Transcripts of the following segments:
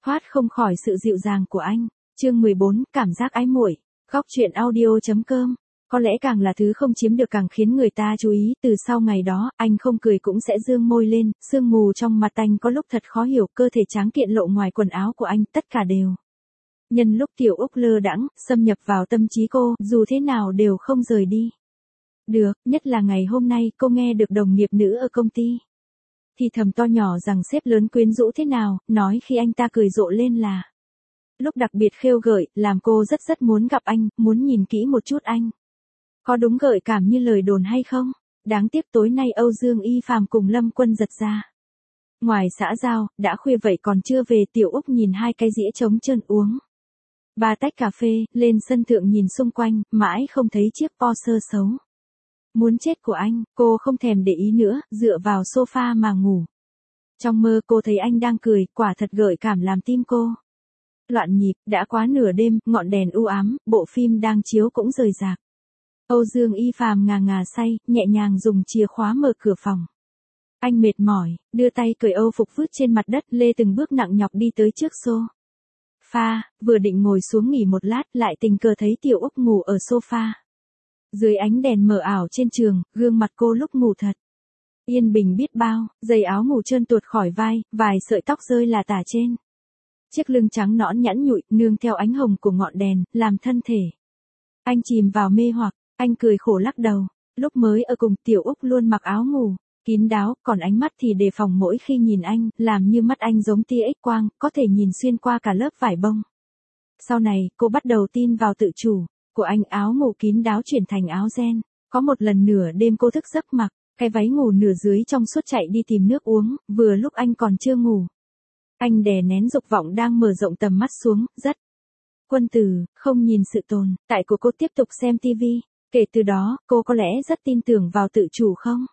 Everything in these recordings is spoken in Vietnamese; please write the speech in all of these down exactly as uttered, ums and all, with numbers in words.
thoát không khỏi sự dịu dàng của anh. Chương mười bốn, cảm giác ái muội. Góc truyện audio.com. Có lẽ càng là thứ không chiếm được càng khiến người ta chú ý, từ sau ngày đó, anh không cười cũng sẽ dương môi lên, sương mù trong mặt anh có lúc thật khó hiểu, cơ thể tráng kiện lộ ngoài quần áo của anh, tất cả đều. Nhân lúc Tiểu Úc lơ đãng, xâm nhập vào tâm trí cô, dù thế nào đều không rời đi. Được, nhất là ngày hôm nay, cô nghe được đồng nghiệp nữ ở công ty thì thầm to nhỏ rằng sếp lớn quyến rũ thế nào, nói khi anh ta cười rộ lên là lúc đặc biệt khêu gợi, làm cô rất rất muốn gặp anh, muốn nhìn kỹ một chút anh. Có đúng gợi cảm như lời đồn hay không? Đáng tiếc tối nay Âu Dương Y Phàm cùng Lâm Quân giật ra. Ngoài xã giao, đã khuya vậy còn chưa về, Tiểu Úc nhìn hai cái dĩa trống trơn uống ba tách cà phê, lên sân thượng nhìn xung quanh, mãi không thấy chiếc Porsche xấu muốn chết của anh, cô không thèm để ý nữa, dựa vào sofa mà ngủ. Trong mơ cô thấy anh đang cười, quả thật gợi cảm làm tim cô loạn nhịp. Đã quá nửa đêm, ngọn đèn u ám, bộ phim đang chiếu cũng rời rạc. Âu Dương Y Phàm ngà ngà say, nhẹ nhàng dùng chìa khóa mở cửa phòng. Anh mệt mỏi, đưa tay cởi âu phục vứt trên mặt đất, lê từng bước nặng nhọc đi tới trước sofa, vừa định ngồi xuống nghỉ một lát, lại tình cờ thấy Tiểu Úc ngủ ở sofa. Dưới ánh đèn mờ ảo trên giường, gương mặt cô lúc ngủ thật yên bình biết bao, giày áo ngủ trơn tuột khỏi vai, vài sợi tóc rơi là tả trên chiếc lưng trắng nõn nhẵn nhụi, nương theo ánh hồng của ngọn đèn, làm thân thể anh chìm vào mê hoặc. Anh cười khổ lắc đầu, lúc mới ở cùng Tiểu Úc luôn mặc áo ngủ kín đáo, còn ánh mắt thì đề phòng mỗi khi nhìn anh, làm như mắt anh giống tia X quang, có thể nhìn xuyên qua cả lớp vải bông. Sau này, cô bắt đầu tin vào tự chủ của anh, áo ngủ kín đáo chuyển thành áo ren. Có một lần nửa đêm cô thức giấc mặc cái váy ngủ nửa dưới trong suốt chạy đi tìm nước uống, vừa lúc anh còn chưa ngủ. Anh đè nén dục vọng đang mở rộng tầm mắt xuống, rất quân tử, không nhìn sự tồn tại của cô, tiếp tục xem tivi. Kể từ đó, cô có lẽ rất tin tưởng vào tự chủ không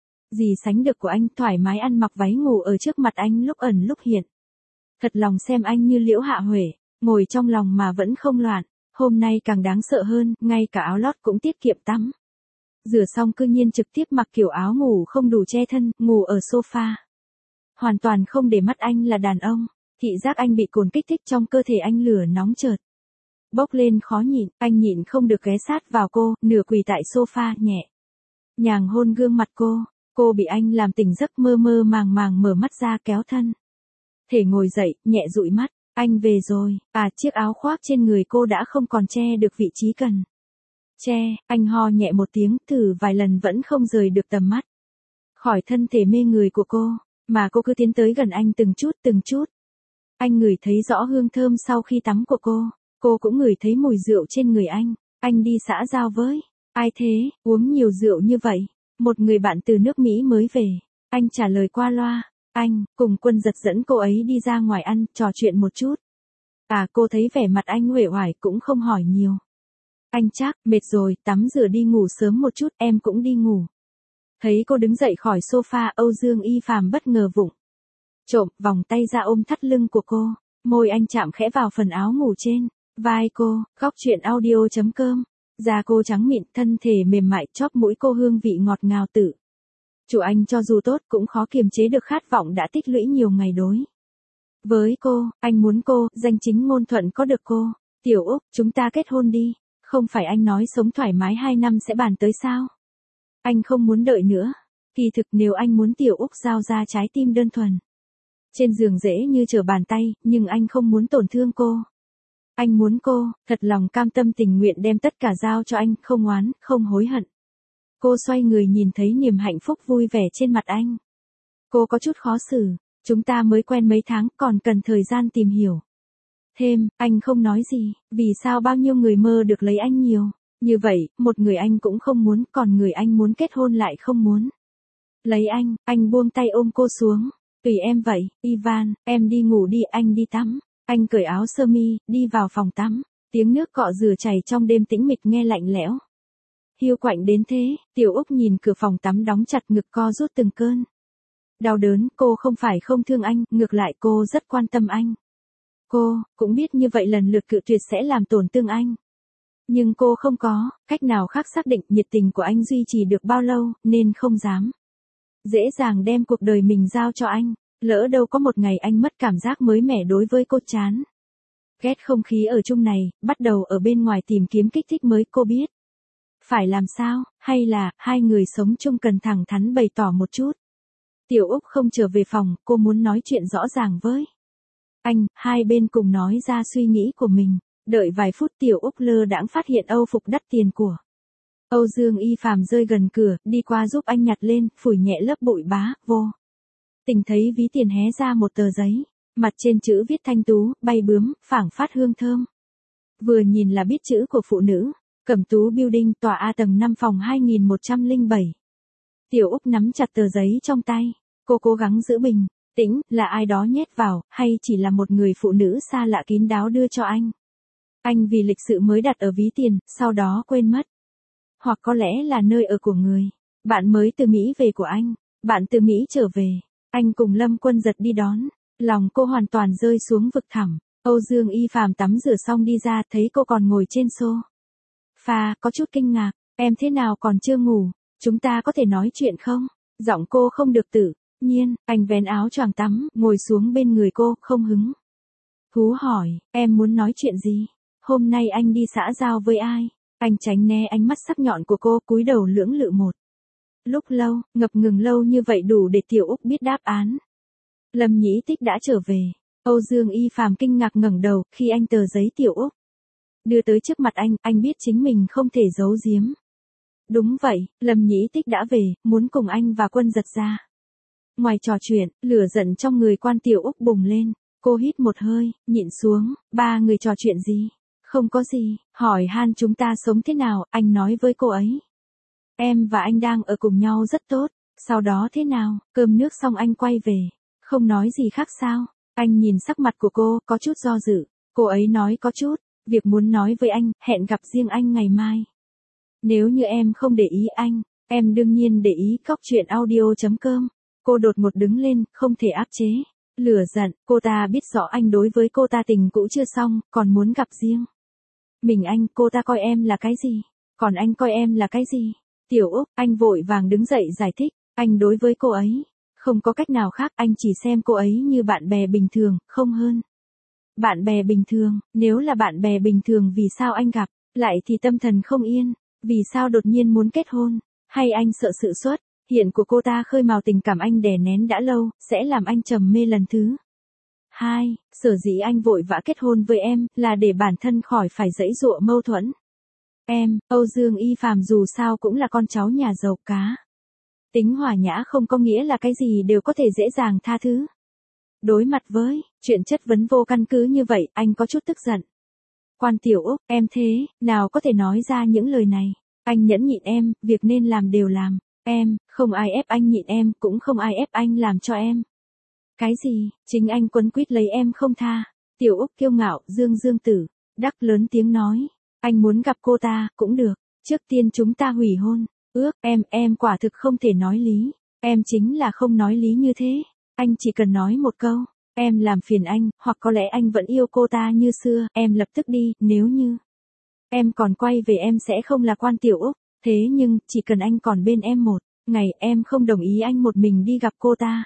gì sánh được của anh, thoải mái ăn mặc váy ngủ ở trước mặt anh lúc ẩn lúc hiện. Thật lòng xem anh như Liễu Hạ Huệ, ngồi trong lòng mà vẫn không loạn. Hôm nay càng đáng sợ hơn, ngay cả áo lót cũng tiết kiệm tắm rửa xong cư nhiên trực tiếp mặc kiểu áo ngủ không đủ che thân, ngủ ở sofa. Hoàn toàn không để mắt anh là đàn ông, thị giác anh bị cồn kích thích, trong cơ thể anh lửa nóng chợt bốc lên khó nhịn, anh nhịn không được ghé sát vào cô, nửa quỳ tại sofa, nhẹ nhàng hôn gương mặt cô. Cô bị anh làm tỉnh giấc, mơ mơ màng màng mở mắt ra, kéo thân thể ngồi dậy, nhẹ dụi mắt. Anh về rồi, à, chiếc áo khoác trên người cô đã không còn che được vị trí cần che. Anh ho nhẹ một tiếng, thử vài lần vẫn không rời được tầm mắt khỏi thân thể mê người của cô, mà cô cứ tiến tới gần anh từng chút từng chút. Anh ngửi thấy rõ hương thơm sau khi tắm của cô, cô cũng ngửi thấy mùi rượu trên người anh. Anh đi xã giao với ai thế, uống nhiều rượu như vậy? Một người bạn từ nước Mỹ mới về. Anh trả lời qua loa. Anh, cùng Quân Giật dẫn cô ấy đi ra ngoài ăn, trò chuyện một chút. À, cô thấy vẻ mặt anh uể oải cũng không hỏi nhiều. Anh chắc, mệt rồi, tắm rửa đi ngủ sớm một chút, em cũng đi ngủ. Thấy cô đứng dậy khỏi sofa, Âu Dương Y Phàm bất ngờ vụng trộm, vòng tay ra ôm thắt lưng của cô. Môi anh chạm khẽ vào phần áo ngủ trên vai cô. Góc truyện audio.com. Da cô trắng mịn, thân thể mềm mại, chóp mũi cô hương vị ngọt ngào tự chủ anh cho dù tốt cũng khó kiềm chế được khát vọng đã tích lũy nhiều ngày đối với cô. Anh muốn cô, danh chính ngôn thuận có được cô. Tiểu Úc, chúng ta kết hôn đi. Không phải anh nói sống thoải mái hai năm sẽ bàn tới sao? Anh không muốn đợi nữa. Kỳ thực nếu anh muốn Tiểu Úc giao ra trái tim đơn thuần trên giường dễ như trở bàn tay, nhưng anh không muốn tổn thương cô. Anh muốn cô, thật lòng cam tâm tình nguyện đem tất cả giao cho anh, không oán, không hối hận. Cô xoay người nhìn thấy niềm hạnh phúc vui vẻ trên mặt anh. Cô có chút khó xử, chúng ta mới quen mấy tháng, còn cần thời gian tìm hiểu thêm. Anh không nói gì, vì sao bao nhiêu người mơ được lấy anh nhiều như vậy, một người anh cũng không muốn, còn người anh muốn kết hôn lại không muốn lấy anh. Anh buông tay ôm cô xuống. Tùy em vậy, Ivan, em đi ngủ đi, anh đi tắm. Anh cởi áo sơ mi, đi vào phòng tắm. Tiếng nước cọ rửa chảy trong đêm tĩnh mịch nghe lạnh lẽo hiu quạnh đến thế. Tiểu Úc nhìn cửa phòng tắm đóng chặt, ngực co rút từng cơn đau đớn. Cô không phải không thương anh, ngược lại cô rất quan tâm anh. Cô cũng biết như vậy lần lượt cự tuyệt sẽ làm tổn thương anh, nhưng cô không có cách nào khác xác định nhiệt tình của anh duy trì được bao lâu, nên không dám dễ dàng đem cuộc đời mình giao cho anh. Lỡ đâu có một ngày anh mất cảm giác mới mẻ đối với cô chán. Ghét không khí ở chung này, bắt đầu ở bên ngoài tìm kiếm kích thích mới cô biết. Phải làm sao, hay là, hai người sống chung cần thẳng thắn bày tỏ một chút. Tiểu Úc không trở về phòng, cô muốn nói chuyện rõ ràng với anh, hai bên cùng nói ra suy nghĩ của mình. Đợi vài phút Tiểu Úc lơ đãng phát hiện Âu phục đắt tiền của Âu Dương Y Phàm rơi gần cửa, đi qua giúp anh nhặt lên, phủi nhẹ lớp bụi bá, vô tình thấy ví tiền hé ra một tờ giấy, mặt trên chữ viết thanh tú, bay bướm, phảng phát hương thơm. Vừa nhìn là biết chữ của phụ nữ, Cẩm Tú Building tòa A tầng năm phòng hai nghìn một trăm lẻ bảy. Tiểu Úc nắm chặt tờ giấy trong tay, cô cố gắng giữ bình tĩnh, là ai đó nhét vào, hay chỉ là một người phụ nữ xa lạ kín đáo đưa cho anh. Anh vì lịch sự mới đặt ở ví tiền, sau đó quên mất. Hoặc có lẽ là nơi ở của người bạn mới từ Mỹ về của anh, bạn từ Mỹ trở về, anh cùng Lâm Quân Giật đi đón, lòng cô hoàn toàn rơi xuống vực thẳm. Âu Dương Y Phàm tắm rửa xong đi ra, thấy cô còn ngồi trên sofa, có chút kinh ngạc, em thế nào còn chưa ngủ, chúng ta có thể nói chuyện không? Giọng cô không được tự nhiên, anh vén áo choàng tắm, ngồi xuống bên người cô, không hứng thú hỏi, em muốn nói chuyện gì? Hôm nay anh đi xã giao với ai? Anh tránh né ánh mắt sắc nhọn của cô, cúi đầu lưỡng lự một lúc lâu, ngập ngừng lâu như vậy đủ để Tiểu Úc biết đáp án. Lâm Nhĩ Tích đã trở về. Âu Dương Y Phàm kinh ngạc ngẩng đầu, khi anh tờ giấy Tiểu Úc đưa tới trước mặt anh, anh biết chính mình không thể giấu giếm. Đúng vậy, Lâm Nhĩ Tích đã về, muốn cùng anh và Quân Giật ra ngoài trò chuyện, lửa giận trong người quan Tiểu Úc bùng lên. Cô hít một hơi, nhịn xuống, ba người trò chuyện gì? Không có gì, hỏi han chúng ta sống thế nào, anh nói với cô ấy. Em và anh đang ở cùng nhau rất tốt, sau đó thế nào, cơm nước xong anh quay về, không nói gì khác sao? Anh nhìn sắc mặt của cô, có chút do dự, cô ấy nói có chút, việc muốn nói với anh, hẹn gặp riêng anh ngày mai. Nếu như em không để ý anh, em đương nhiên để ý. Cóc truyện audio chấm com. Cô đột ngột đứng lên, không thể áp chế lửa giận, cô ta biết rõ anh đối với cô ta tình cũ chưa xong, còn muốn gặp riêng mình anh. Cô ta coi em là cái gì? Còn anh coi em là cái gì? Tiểu Úc, anh vội vàng đứng dậy giải thích, anh đối với cô ấy không có cách nào khác, anh chỉ xem cô ấy như bạn bè bình thường, không hơn. Bạn bè bình thường, nếu là bạn bè bình thường vì sao anh gặp lại thì tâm thần không yên, vì sao đột nhiên muốn kết hôn, hay anh sợ sự xuất hiện của cô ta khơi mào tình cảm anh đè nén đã lâu, sẽ làm anh trầm mê lần thứ hai. Sở dĩ anh vội vã kết hôn với em, là để bản thân khỏi phải giãy giụa mâu thuẫn. Em, Âu Dương Y Phàm dù sao cũng là con cháu nhà giàu cá. Tính hòa nhã không có nghĩa là cái gì đều có thể dễ dàng tha thứ. Đối mặt với chuyện chất vấn vô căn cứ như vậy, anh có chút tức giận. Quan Tiểu Úc, em thế nào có thể nói ra những lời này? Anh nhẫn nhịn em, việc nên làm đều làm. Em, không ai ép anh nhịn em, cũng không ai ép anh làm cho em. Cái gì, chính anh quấn quýt lấy em không tha. Tiểu Úc kiêu ngạo, Dương Dương Tử đắc lớn tiếng nói. Anh muốn gặp cô ta, cũng được. Trước tiên chúng ta hủy hôn. Ước, em, em quả thực không thể nói lý. Em chính là không nói lý như thế. Anh chỉ cần nói một câu. Em làm phiền anh, hoặc có lẽ anh vẫn yêu cô ta như xưa, em lập tức đi, nếu như em còn quay về em sẽ không là Quan Tiểu Úc. Thế nhưng, chỉ cần anh còn bên em một ngày, em không đồng ý anh một mình đi gặp cô ta.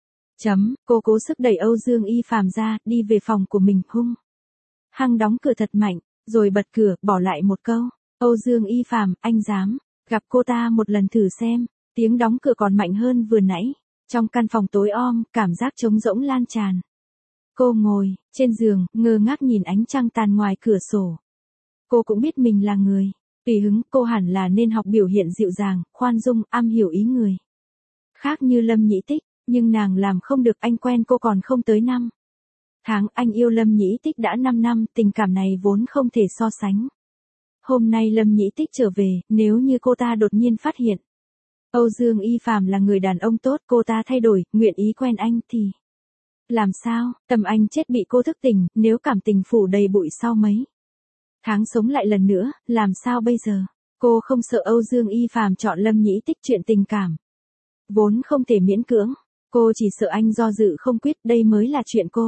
Chấm, cô cố sức đẩy Âu Dương Y Phàm ra, đi về phòng của mình, hung hăng đóng cửa thật mạnh, rồi bật cửa, bỏ lại một câu. Âu Dương Y Phàm, anh dám gặp cô ta một lần thử xem. Tiếng đóng cửa còn mạnh hơn vừa nãy. Trong căn phòng tối om, cảm giác trống rỗng lan tràn. Cô ngồi trên giường, ngơ ngác nhìn ánh trăng tàn ngoài cửa sổ. Cô cũng biết mình là người tùy hứng, cô hẳn là nên học biểu hiện dịu dàng, khoan dung, am hiểu ý người khác như Lâm Nhĩ Tích, nhưng nàng làm không được. Anh quen cô còn không tới năm tháng, anh yêu Lâm Nhĩ Tích đã năm năm, tình cảm này vốn không thể so sánh. Hôm nay Lâm Nhĩ Tích trở về, nếu như cô ta đột nhiên phát hiện Âu Dương Y Phàm là người đàn ông tốt, cô ta thay đổi, nguyện ý quen anh thì làm sao? Tầm anh chết bị cô thức tỉnh, nếu cảm tình phủ đầy bụi sau mấy tháng sống lại lần nữa, làm sao bây giờ? Cô không sợ Âu Dương Y Phàm chọn Lâm Nhĩ Tích, chuyện tình cảm vốn không thể miễn cưỡng. Cô chỉ sợ anh do dự không quyết, đây mới là chuyện cô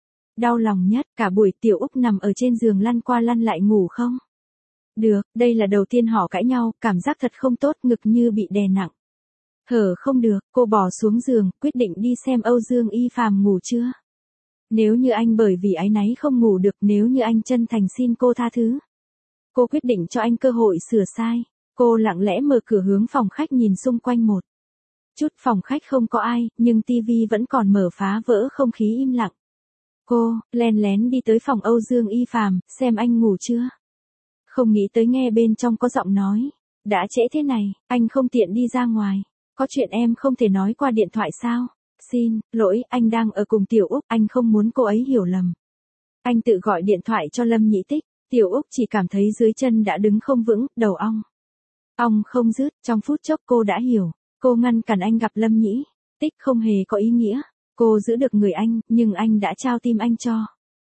đau lòng nhất. Cả buổi Tiểu Úc nằm ở trên giường lăn qua lăn lại ngủ không được, đây là đầu tiên họ cãi nhau, cảm giác thật không tốt, ngực như bị đè nặng. Hở không được, cô bỏ xuống giường, quyết định đi xem Âu Dương Y Phàm ngủ chưa. Nếu như anh bởi vì áy náy không ngủ được, nếu như anh chân thành xin cô tha thứ. Cô quyết định cho anh cơ hội sửa sai. Cô lặng lẽ mở cửa hướng phòng khách nhìn xung quanh một chút, phòng khách không có ai, nhưng tivi vẫn còn mở phá vỡ không khí im lặng. Cô, len lén đi tới phòng Âu Dương Y Phàm, xem anh ngủ chưa. Không nghĩ tới nghe bên trong có giọng nói. Đã trễ thế này, anh không tiện đi ra ngoài. Có chuyện em không thể nói qua điện thoại sao? Xin lỗi, anh đang ở cùng Tiểu Úc, anh không muốn cô ấy hiểu lầm. Anh tự gọi điện thoại cho Lâm Nhĩ Tích, Tiểu Úc chỉ cảm thấy dưới chân đã đứng không vững, đầu ong. Ong không dứt, trong phút chốc cô đã hiểu. Cô ngăn cản anh gặp Lâm Nhĩ Tích không hề có ý nghĩa. Cô giữ được người anh, nhưng anh đã trao tim anh cho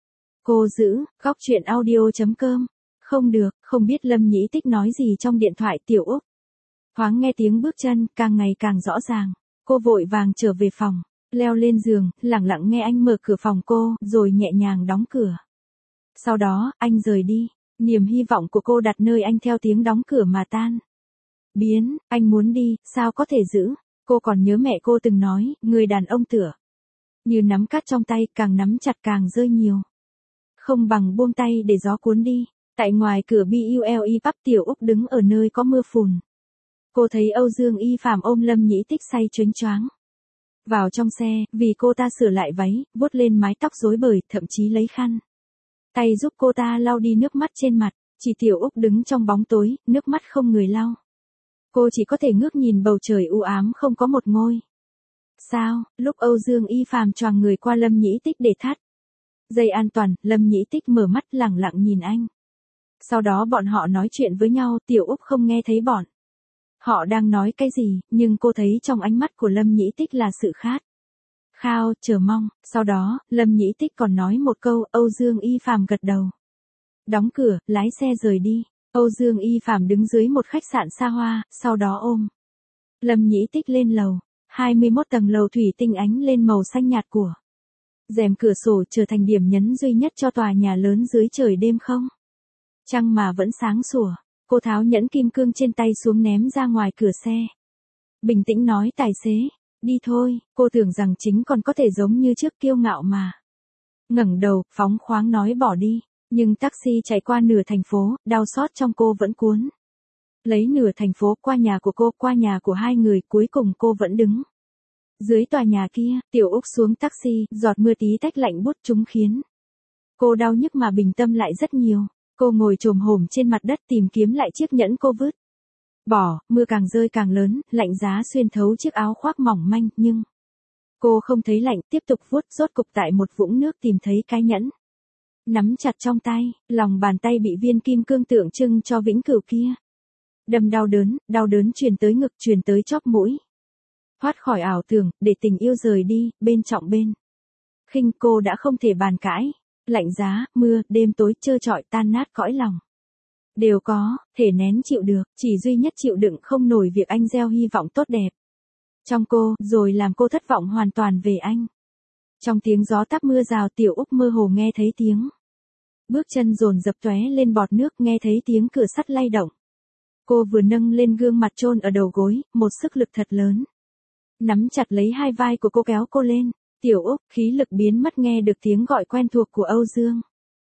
cô giữ. Góc truyện audio chấm com. Không được, không biết Lâm Nhĩ Tích nói gì trong điện thoại. Tiểu Úc thoáng nghe tiếng bước chân, càng ngày càng rõ ràng. Cô vội vàng trở về phòng, leo lên giường, lặng lặng nghe anh mở cửa phòng cô, rồi nhẹ nhàng đóng cửa. Sau đó, anh rời đi. Niềm hy vọng của cô đặt nơi anh theo tiếng đóng cửa mà tan biến. Anh muốn đi, sao có thể giữ. Cô còn nhớ mẹ cô từng nói, người đàn ông tựa như nắm cát trong tay, càng nắm chặt càng rơi nhiều. Không bằng buông tay để gió cuốn đi. Tại ngoài cửa bule pub, Tiểu Úc đứng ở nơi có mưa phùn. Cô thấy Âu Dương Y Phàm ôm Lâm Nhĩ Tích say choáng choáng vào trong xe, vì cô ta sửa lại váy, vuốt lên mái tóc rối bời, thậm chí lấy khăn tay giúp cô ta lau đi nước mắt trên mặt. Chỉ Tiểu Úc đứng trong bóng tối, nước mắt không người lau. Cô chỉ có thể ngước nhìn bầu trời u ám không có một ngôi sao. Lúc Âu Dương Y Phàm choàng người qua Lâm Nhĩ Tích để thắt dây an toàn, Lâm Nhĩ Tích mở mắt lẳng lặng nhìn anh. Sau đó bọn họ nói chuyện với nhau, Tiểu Úc không nghe thấy bọn họ đang nói cái gì, nhưng cô thấy trong ánh mắt của Lâm Nhĩ Tích là sự khát khao, chờ mong. Sau đó, Lâm Nhĩ Tích còn nói một câu, Âu Dương Y Phàm gật đầu. Đóng cửa, lái xe rời đi. Âu Dương Y Phàm đứng dưới một khách sạn xa hoa, sau đó ôm Lâm Nhĩ Tích lên lầu. hai mươi mốt tầng lầu thủy tinh ánh lên màu xanh nhạt của rèm cửa sổ, trở thành điểm nhấn duy nhất cho tòa nhà lớn dưới trời đêm không trăng mà vẫn sáng sủa. Cô tháo nhẫn kim cương trên tay xuống ném ra ngoài cửa xe. Bình tĩnh nói tài xế, đi thôi. Cô tưởng rằng chính còn có thể giống như trước kiêu ngạo mà ngẩng đầu, phóng khoáng nói bỏ đi. Nhưng taxi chạy qua nửa thành phố, đau xót trong cô vẫn cuốn lấy nửa thành phố, qua nhà của cô, qua nhà của hai người, cuối cùng cô vẫn đứng dưới tòa nhà kia. Tiểu Úc xuống taxi, giọt mưa tí tách lạnh buốt chúng khiến cô đau nhức mà bình tâm lại rất nhiều. Cô ngồi chồm hổm trên mặt đất tìm kiếm lại chiếc nhẫn cô vứt bỏ. Mưa càng rơi càng lớn, lạnh giá xuyên thấu chiếc áo khoác mỏng manh, nhưng cô không thấy lạnh, tiếp tục vuốt. Rốt cục tại một vũng nước tìm thấy cái nhẫn nắm chặt trong tay. Lòng bàn tay bị viên kim cương tượng trưng cho vĩnh cửu kia đâm đau đớn, đau đớn truyền tới ngực, truyền tới chóp mũi. Thoát khỏi ảo tưởng, để tình yêu rời đi, bên trọng bên khinh, cô đã không thể bàn cãi. Lạnh giá, mưa, đêm tối trơ trọi, tan nát cõi lòng đều có thể nén chịu được, chỉ duy nhất chịu đựng không nổi việc anh gieo hy vọng tốt đẹp trong cô, rồi làm cô thất vọng hoàn toàn về anh. Trong tiếng gió táp mưa rào, Tiểu Úc mơ hồ nghe thấy tiếng bước chân dồn dập tóe lên bọt nước, nghe thấy tiếng cửa sắt lay động. Cô vừa nâng lên gương mặt chôn ở đầu gối, một sức lực thật lớn nắm chặt lấy hai vai của cô, kéo cô lên. Tiểu Úc, khí lực biến mất, nghe được tiếng gọi quen thuộc của Âu Dương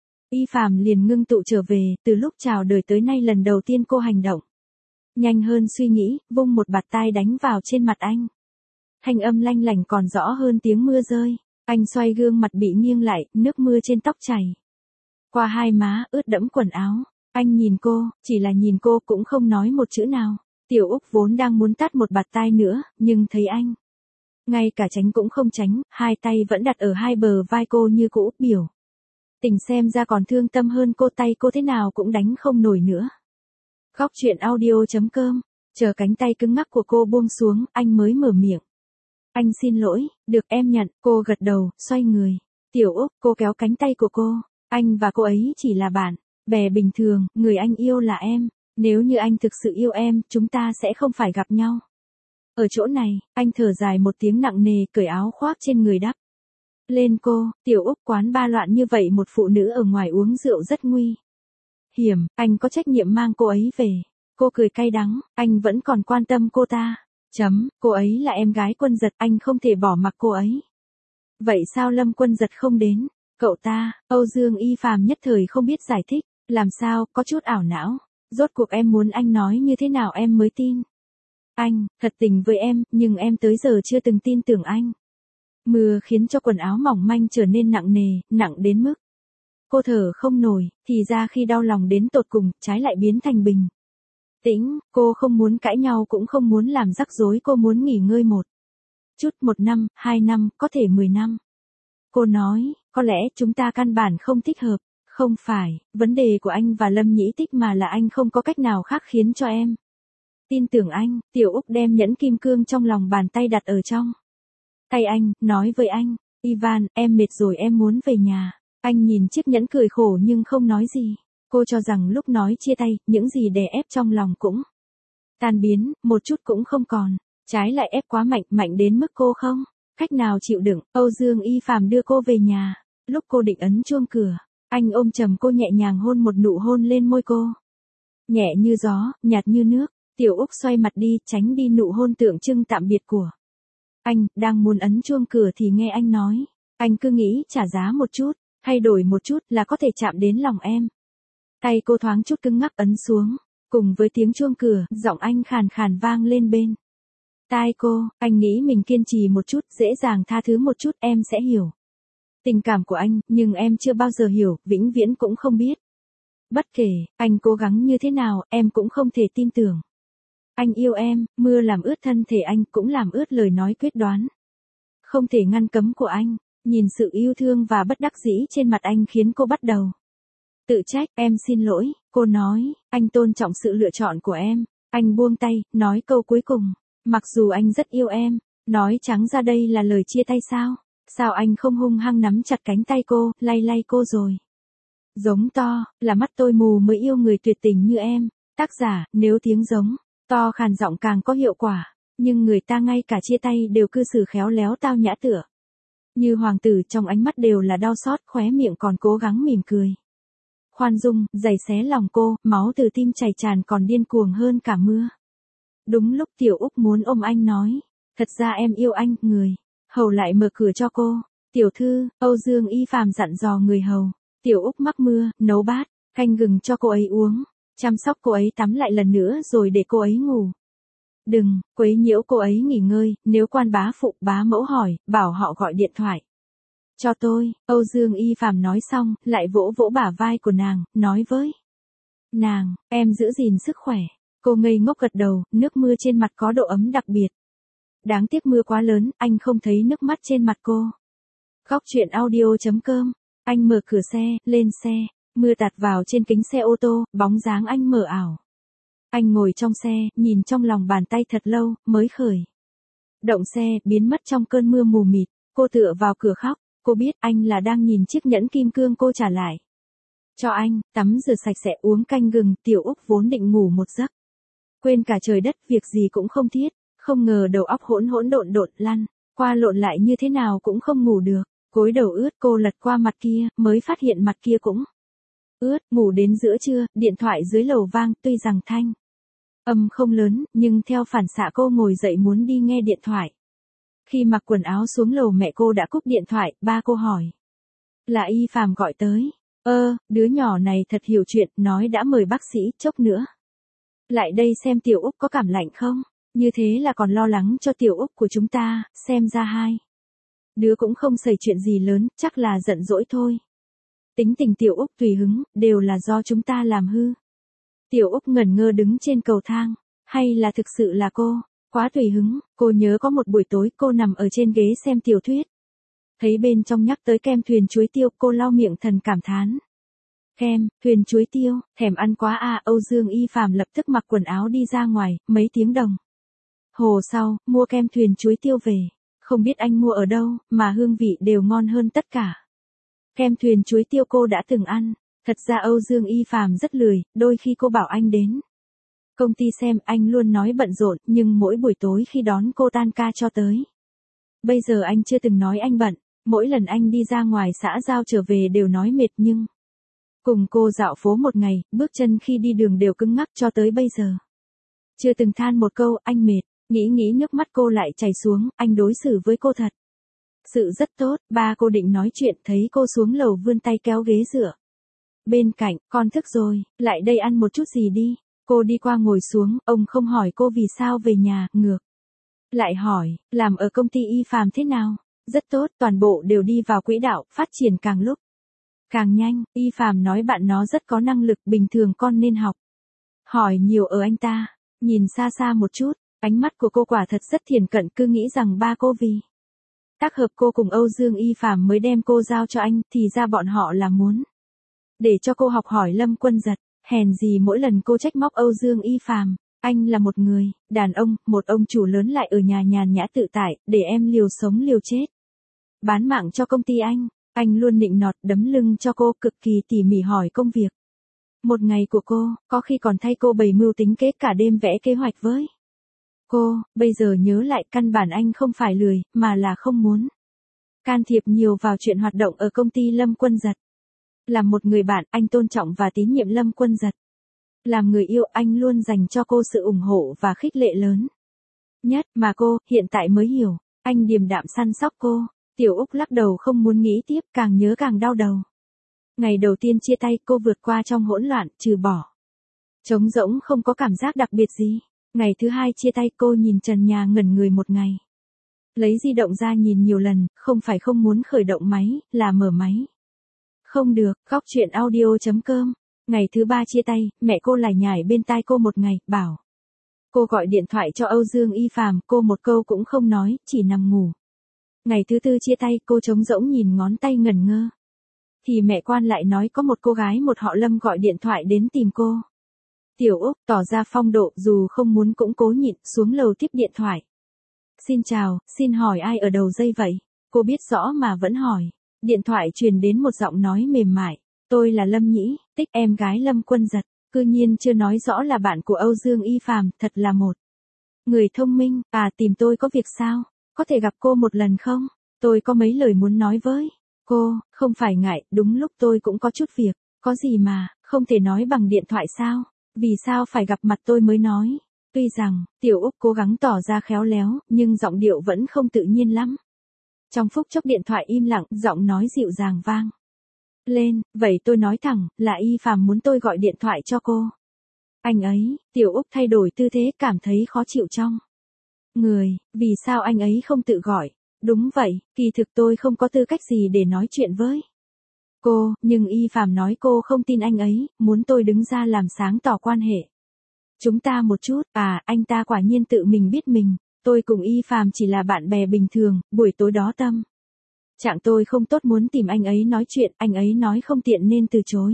Y Phàm liền ngưng tụ trở về. Từ lúc chào đời tới nay lần đầu tiên cô hành động nhanh hơn suy nghĩ, vung một bạt tai đánh vào trên mặt anh. Thanh âm lanh lảnh còn rõ hơn tiếng mưa rơi. Anh xoay gương mặt bị nghiêng lại, nước mưa trên tóc chảy qua hai má, ướt đẫm quần áo. Anh nhìn cô, chỉ là nhìn cô, cũng không nói một chữ nào. Tiểu Úc vốn đang muốn tát một bạt tai nữa, nhưng thấy anh ngay cả tránh cũng không tránh, hai tay vẫn đặt ở hai bờ vai cô như cũ, biểu tình xem ra còn thương tâm hơn cô. Tay cô thế nào cũng đánh không nổi nữa. Góc truyện audio chấm com. Chờ cánh tay cứng ngắc của cô buông xuống, anh mới mở miệng. Anh xin lỗi. Được, em nhận. Cô gật đầu, xoay người. Tiểu Úc, cô kéo cánh tay của cô. Anh và cô ấy chỉ là bạn bè bình thường, người anh yêu là em. Nếu như anh thực sự yêu em, chúng ta sẽ không phải gặp nhau ở chỗ này. Anh thở dài một tiếng nặng nề, cởi áo khoác trên người đắp lên cô. Tiểu Úc, quán ba loạn như vậy, một phụ nữ ở ngoài uống rượu rất nguy hiểm, anh có trách nhiệm mang cô ấy về. Cô cười cay đắng, anh vẫn còn quan tâm cô ta. Chấm, cô ấy là em gái Quân Giật, anh không thể bỏ mặc cô ấy. Vậy sao Lâm Quân Giật không đến? Cậu ta, Âu Dương Y Phàm nhất thời không biết giải thích, làm sao, có chút ảo não. Rốt cuộc em muốn anh nói như thế nào em mới tin? Anh, thật tình với em, nhưng em tới giờ chưa từng tin tưởng anh. Mưa khiến cho quần áo mỏng manh trở nên nặng nề, nặng đến mức cô thở không nổi, thì ra khi đau lòng đến tột cùng, trái lại biến thành bình tĩnh, cô không muốn cãi nhau cũng không muốn làm rắc rối, cô muốn nghỉ ngơi một chút, một năm, hai năm, có thể mười năm. Cô nói, có lẽ chúng ta căn bản không thích hợp, không phải, vấn đề của anh và Lâm Nhĩ Tích mà là anh không có cách nào khác khiến cho em tin tưởng anh. Tiểu Úc đem nhẫn kim cương trong lòng bàn tay đặt ở trong tay anh, nói với anh, Ivan, em mệt rồi em muốn về nhà. Anh nhìn chiếc nhẫn cười khổ nhưng không nói gì. Cô cho rằng lúc nói chia tay, những gì đè ép trong lòng cũng tan biến, một chút cũng không còn. Trái lại ép quá mạnh, mạnh đến mức cô không cách nào chịu đựng. Âu Dương Y Phàm đưa cô về nhà. Lúc cô định ấn chuông cửa, anh ôm chầm cô nhẹ nhàng hôn một nụ hôn lên môi cô. Nhẹ như gió, nhạt như nước. Tiểu Úc xoay mặt đi, tránh đi nụ hôn tượng trưng tạm biệt của anh. Đang muốn ấn chuông cửa thì nghe anh nói, anh cứ nghĩ trả giá một chút, thay đổi một chút là có thể chạm đến lòng em. Tay cô thoáng chút cứng ngắc ấn xuống, cùng với tiếng chuông cửa, giọng anh khàn khàn vang lên bên tai cô. Anh nghĩ mình kiên trì một chút, dễ dàng tha thứ một chút, em sẽ hiểu tình cảm của anh, nhưng em chưa bao giờ hiểu, vĩnh viễn cũng không biết. Bất kể anh cố gắng như thế nào, em cũng không thể tin tưởng anh yêu em. Mưa làm ướt thân thể anh, cũng làm ướt lời nói quyết đoán không thể ngăn cấm của anh. Nhìn sự yêu thương và bất đắc dĩ trên mặt anh khiến cô bắt đầu tự trách. Em xin lỗi, cô nói, anh tôn trọng sự lựa chọn của em. Anh buông tay, nói câu cuối cùng, mặc dù anh rất yêu em. Nói trắng ra đây là lời chia tay sao? Sao anh không hung hăng nắm chặt cánh tay cô, lay lay cô rồi giống to, là mắt tôi mù mới yêu người tuyệt tình như em. Tác giả, nếu tiếng giống to khàn giọng càng có hiệu quả, nhưng người ta ngay cả chia tay đều cư xử khéo léo tao nhã tựa như hoàng tử, trong ánh mắt đều là đau xót, khóe miệng còn cố gắng mỉm cười khoan dung, giày xé lòng cô, máu từ tim chảy tràn còn điên cuồng hơn cả mưa. Đúng lúc Tiểu Úc muốn ôm anh nói, thật ra em yêu anh, người hầu lại mở cửa cho cô. Tiểu thư, Âu Dương Y Phàm dặn dò người hầu. Tiểu Úc mắc mưa, nấu bát canh gừng cho cô ấy uống, chăm sóc cô ấy tắm lại lần nữa rồi để cô ấy ngủ. Đừng quấy nhiễu cô ấy nghỉ ngơi, nếu quan bá phụ bá mẫu hỏi, bảo họ gọi điện thoại cho tôi. Âu Dương Y Phàm nói xong, lại vỗ vỗ bả vai của nàng, nói với nàng, em giữ gìn sức khỏe. Cô ngây ngốc gật đầu, nước mưa trên mặt có độ ấm đặc biệt. Đáng tiếc mưa quá lớn, anh không thấy nước mắt trên mặt cô. Góc truyện audio chấm com. Anh mở cửa xe, lên xe, mưa tạt vào trên kính xe ô tô, bóng dáng anh mờ ảo. Anh ngồi trong xe, nhìn trong lòng bàn tay thật lâu, mới khởi động xe, biến mất trong cơn mưa mù mịt. Cô tựa vào cửa khóc, cô biết anh là đang nhìn chiếc nhẫn kim cương cô trả lại cho anh. Tắm rửa sạch sẽ, uống canh gừng. Tiểu Úc vốn định ngủ một giấc, quên cả trời đất, việc gì cũng không thiết, không ngờ đầu óc hỗn hỗn độn độn, lăn qua lộn lại như thế nào cũng không ngủ được. Gối đầu ướt, cô lật qua mặt kia, mới phát hiện mặt kia cũng ướt. Ngủ đến giữa trưa, điện thoại dưới lầu vang, tuy rằng thanh âm không lớn, nhưng theo phản xạ cô ngồi dậy muốn đi nghe điện thoại. Khi mặc quần áo xuống lầu mẹ cô đã cúp điện thoại, ba cô hỏi, là Y Phàm gọi tới. Ơ, đứa nhỏ này thật hiểu chuyện, nói đã mời bác sĩ, chốc nữa lại đây xem Tiểu Úc có cảm lạnh không. Như thế là còn lo lắng cho Tiểu Úc của chúng ta, xem ra hai đứa cũng không xảy chuyện gì lớn, chắc là giận dỗi thôi. Tính tình Tiểu Úc tùy hứng, đều là do chúng ta làm hư. Tiểu Úc ngẩn ngơ đứng trên cầu thang, hay là thực sự là cô quá tùy hứng. Cô nhớ có một buổi tối cô nằm ở trên ghế xem tiểu thuyết, thấy bên trong nhắc tới kem thuyền chuối tiêu, cô lau miệng thần cảm thán. Kem thuyền chuối tiêu, thèm ăn quá à. Âu Dương Y Phàm lập tức mặc quần áo đi ra ngoài. Mấy tiếng đồng hồ sau, mua kem thuyền chuối tiêu về. Không biết anh mua ở đâu, mà hương vị đều ngon hơn tất cả kem thuyền chuối tiêu cô đã từng ăn. Thật ra Âu Dương Y Phàm rất lười, đôi khi cô bảo anh đến công ty xem, anh luôn nói bận rộn, nhưng mỗi buổi tối khi đón cô tan ca cho tới bây giờ anh chưa từng nói anh bận. Mỗi lần anh đi ra ngoài xã giao trở về đều nói mệt, nhưng cùng cô dạo phố một ngày, bước chân khi đi đường đều cứng ngắc cho tới bây giờ chưa từng than một câu anh mệt. Nghĩ nghĩ nước mắt cô lại chảy xuống, anh đối xử với cô thật sự rất tốt. Ba cô định nói chuyện, thấy cô xuống lầu vươn tay kéo ghế dựa bên cạnh, con thức rồi, lại đây ăn một chút gì đi. Cô đi qua ngồi xuống, ông không hỏi cô vì sao về nhà, ngược lại hỏi, làm ở công ty Y Phàm thế nào? Rất tốt, toàn bộ đều đi vào quỹ đạo, phát triển càng lúc càng nhanh. Y Phàm nói bạn nó rất có năng lực, bình thường con nên học hỏi nhiều ở anh ta. Nhìn xa xa một chút, ánh mắt của cô quả thật rất thiển cận, cứ nghĩ rằng ba cô vì tác hợp cô cùng Âu Dương Y Phàm mới đem cô giao cho anh, thì ra bọn họ là muốn để cho cô học hỏi Lâm Quân Giật. Hèn gì mỗi lần cô trách móc Âu Dương Y Phàm, anh là một người đàn ông, một ông chủ lớn lại ở nhà nhàn nhã tự tại, để em liều sống liều chết bán mạng cho công ty anh. Anh luôn nịnh nọt đấm lưng cho cô, cực kỳ tỉ mỉ hỏi công việc một ngày của cô, có khi còn thay cô bày mưu tính kế, cả đêm vẽ kế hoạch với cô. Bây giờ nhớ lại, căn bản anh không phải lười, mà là không muốn can thiệp nhiều vào chuyện hoạt động ở công ty Lâm Quân Giật. Làm một người bạn, anh tôn trọng và tín nhiệm Lâm Quân Giật. Làm người yêu, anh luôn dành cho cô sự ủng hộ và khích lệ lớn nhất, mà cô hiện tại mới hiểu, anh điềm đạm săn sóc cô. Tiểu Úc lắc đầu không muốn nghĩ tiếp, càng nhớ càng đau đầu. Ngày đầu tiên chia tay, cô vượt qua trong hỗn loạn, trừ bỏ trống rỗng, không có cảm giác đặc biệt gì. Ngày thứ hai chia tay, cô nhìn trần nhà ngẩn người một ngày. Lấy di động ra nhìn nhiều lần, không phải không muốn khởi động máy, là mở máy không được. Góc truyện audio chấm com. Ngày thứ ba chia tay, mẹ cô lải nhải bên tai cô một ngày, bảo cô gọi điện thoại cho Âu Dương Y Phàm, cô một câu cũng không nói, chỉ nằm ngủ. Ngày thứ tư chia tay, cô trống rỗng nhìn ngón tay ngẩn ngơ. Thì mẹ quan lại nói có một cô gái một họ Lâm gọi điện thoại đến tìm cô. Tiểu Úc tỏ ra phong độ, dù không muốn cũng cố nhịn, xuống lầu tiếp điện thoại. Xin chào, xin hỏi ai ở đầu dây vậy? Cô biết rõ mà vẫn hỏi. Điện thoại truyền đến một giọng nói mềm mại. Tôi là Lâm Nhĩ, Tích, em gái Lâm Quân Giật. Cư nhiên chưa nói rõ là bạn của Âu Dương Y Phàm, thật là một người thông minh. À, tìm tôi có việc sao? Có thể gặp cô một lần không? Tôi có mấy lời muốn nói với cô. Không phải ngại, đúng lúc tôi cũng có chút việc. Có gì mà, không thể nói bằng điện thoại sao? Vì sao phải gặp mặt tôi mới nói? Tuy rằng, Tiểu Úc cố gắng tỏ ra khéo léo, nhưng giọng điệu vẫn không tự nhiên lắm. Trong phút chốc điện thoại im lặng, giọng nói dịu dàng vang lên, vậy tôi nói thẳng, là Y Phàm muốn tôi gọi điện thoại cho cô. Anh ấy, Tiểu Úc thay đổi tư thế, cảm thấy khó chịu trong người, vì sao anh ấy không tự gọi? Đúng vậy, kỳ thực tôi không có tư cách gì để nói chuyện với cô, nhưng Y Phàm nói cô không tin anh ấy, muốn tôi đứng ra làm sáng tỏ quan hệ chúng ta một chút. À, anh ta quả nhiên tự mình biết mình, tôi cùng Y Phàm chỉ là bạn bè bình thường. Buổi tối đó tâm trạng tôi không tốt, muốn tìm anh ấy nói chuyện, anh ấy nói không tiện nên từ chối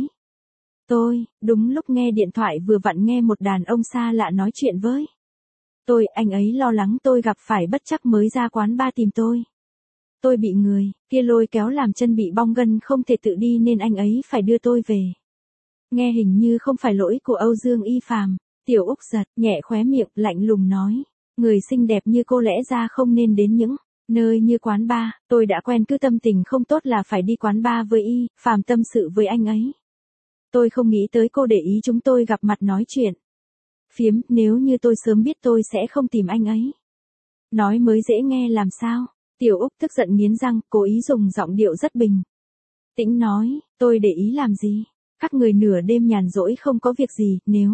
tôi. Đúng lúc nghe điện thoại, vừa vặn nghe một đàn ông xa lạ nói chuyện với tôi. Anh ấy lo lắng tôi gặp phải bất trắc mới ra quán bar tìm tôi. Tôi bị người kia lôi kéo làm chân bị bong gân, không thể tự đi nên anh ấy phải đưa tôi về. Nghe hình như không phải lỗi của Âu Dương Y Phàm. Tiểu Úc giật nhẹ khóe miệng, lạnh lùng nói, người xinh đẹp như cô lẽ ra không nên đến những nơi như quán bar. Tôi đã quen, cứ tâm tình không tốt là phải đi quán bar với Y Phàm tâm sự với anh ấy. Tôi không nghĩ tới cô để ý chúng tôi gặp mặt nói chuyện phiếm, nếu như tôi sớm biết tôi sẽ không tìm anh ấy. Nói mới dễ nghe làm sao? Tiểu Úc tức giận nghiến răng, cố ý dùng giọng điệu rất bình tĩnh nói, tôi để ý làm gì? Các người nửa đêm nhàn rỗi không có việc gì, nếu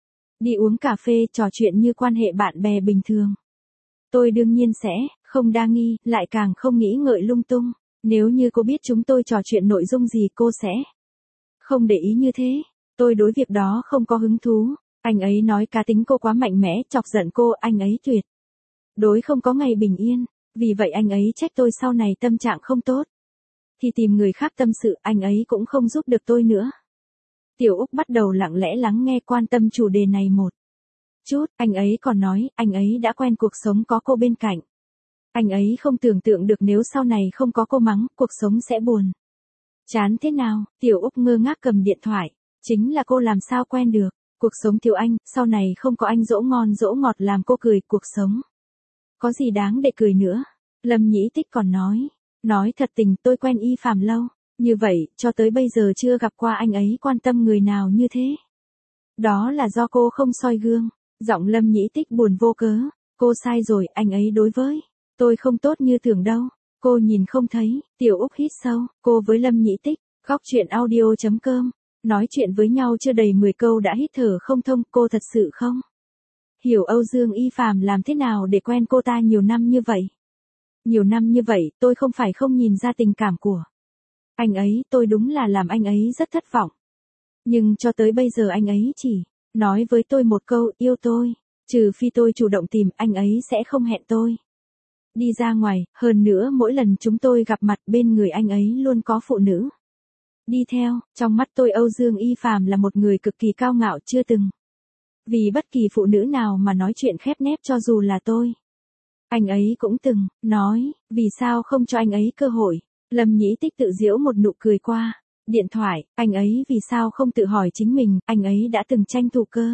đi uống cà phê trò chuyện như quan hệ bạn bè bình thường, tôi đương nhiên sẽ không đa nghi, lại càng không nghĩ ngợi lung tung. Nếu như cô biết chúng tôi trò chuyện nội dung gì, cô sẽ không để ý như thế. Tôi đối việc đó không có hứng thú. Anh ấy nói cá tính cô quá mạnh mẽ, chọc giận cô, anh ấy tuyệt đối không có ngày bình yên. Vì vậy anh ấy trách tôi sau này tâm trạng không tốt thì tìm người khác tâm sự, anh ấy cũng không giúp được tôi nữa. Tiểu Úc bắt đầu lặng lẽ lắng nghe, quan tâm chủ đề này một chút. Anh ấy còn nói, anh ấy đã quen cuộc sống có cô bên cạnh. Anh ấy không tưởng tượng được nếu sau này không có cô mắng, cuộc sống sẽ buồn chán thế nào. Tiểu Úc ngơ ngác cầm điện thoại. Chính là cô làm sao quen được cuộc sống thiếu anh, sau này không có anh dỗ ngon dỗ ngọt làm cô cười, cuộc sống có gì đáng để cười nữa. Lâm Nhĩ Tích còn nói, nói thật tình, tôi quen Y Phàm lâu như vậy, cho tới bây giờ chưa gặp qua anh ấy quan tâm người nào như thế. Đó là do cô không soi gương. Giọng Lâm Nhĩ Tích buồn vô cớ. Cô sai rồi, anh ấy đối với tôi không tốt như tưởng đâu. Cô nhìn không thấy, Tiểu Úc hít sâu, cô với Lâm Nhĩ Tích, góc chuyện audio.com, nói chuyện với nhau chưa đầy mười câu đã hít thở không thông, cô thật sự không hiểu Âu Dương Y Phàm làm thế nào để quen cô ta nhiều năm như vậy. Nhiều năm như vậy, tôi không phải không nhìn ra tình cảm của anh ấy, tôi đúng là làm anh ấy rất thất vọng. Nhưng cho tới bây giờ anh ấy chỉ nói với tôi một câu, yêu tôi, trừ phi tôi chủ động tìm, anh ấy sẽ không hẹn tôi đi ra ngoài, hơn nữa mỗi lần chúng tôi gặp mặt bên người anh ấy luôn có phụ nữ đi theo, trong mắt tôi Âu Dương Y Phàm là một người cực kỳ cao ngạo chưa từng vì bất kỳ phụ nữ nào mà nói chuyện khép nép cho dù là tôi. Anh ấy cũng từng nói, vì sao không cho anh ấy cơ hội. Lâm Nhĩ Tích tự giễu một nụ cười qua điện thoại, anh ấy vì sao không tự hỏi chính mình, anh ấy đã từng tranh thủ cơ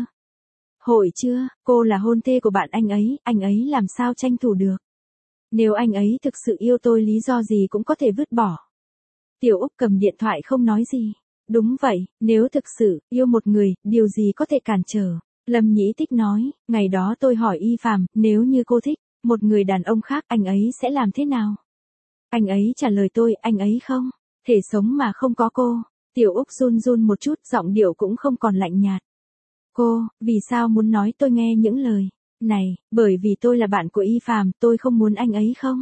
hội chưa, cô là hôn thê của bạn anh ấy, anh ấy làm sao tranh thủ được. Nếu anh ấy thực sự yêu tôi lý do gì cũng có thể vứt bỏ. Tiểu Úc cầm điện thoại không nói gì. Đúng vậy, nếu thực sự yêu một người, điều gì có thể cản trở. Lâm Nhĩ Tích nói, ngày đó tôi hỏi Y Phàm, nếu như cô thích một người đàn ông khác, anh ấy sẽ làm thế nào? Anh ấy trả lời tôi, anh ấy không thể sống mà không có cô. Tiểu Úc run run một chút, giọng điệu cũng không còn lạnh nhạt. Cô, vì sao muốn nói tôi nghe những lời này, bởi vì tôi là bạn của Y Phàm, tôi không muốn anh ấy không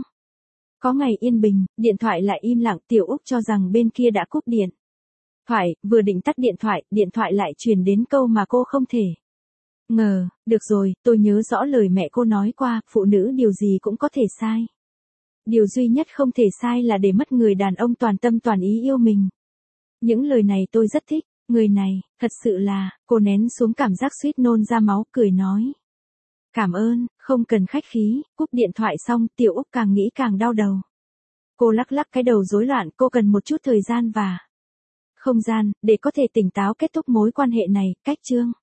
có ngày yên bình. Điện thoại lại im lặng, Tiểu Úc cho rằng bên kia đã cúp điện thoại, vừa định tắt điện thoại, điện thoại lại truyền đến câu mà cô không thể ngờ. Được rồi, tôi nhớ rõ lời mẹ cô nói qua, phụ nữ điều gì cũng có thể sai. Điều duy nhất không thể sai là để mất người đàn ông toàn tâm toàn ý yêu mình. Những lời này tôi rất thích, người này, thật sự là, cô nén xuống cảm giác suýt nôn ra máu, cười nói. Cảm ơn, không cần khách khí. Cúp điện thoại xong, Tiểu Úc càng nghĩ càng đau đầu. Cô lắc lắc cái đầu rối loạn, cô cần một chút thời gian và không gian, để có thể tỉnh táo kết thúc mối quan hệ này. Cách chương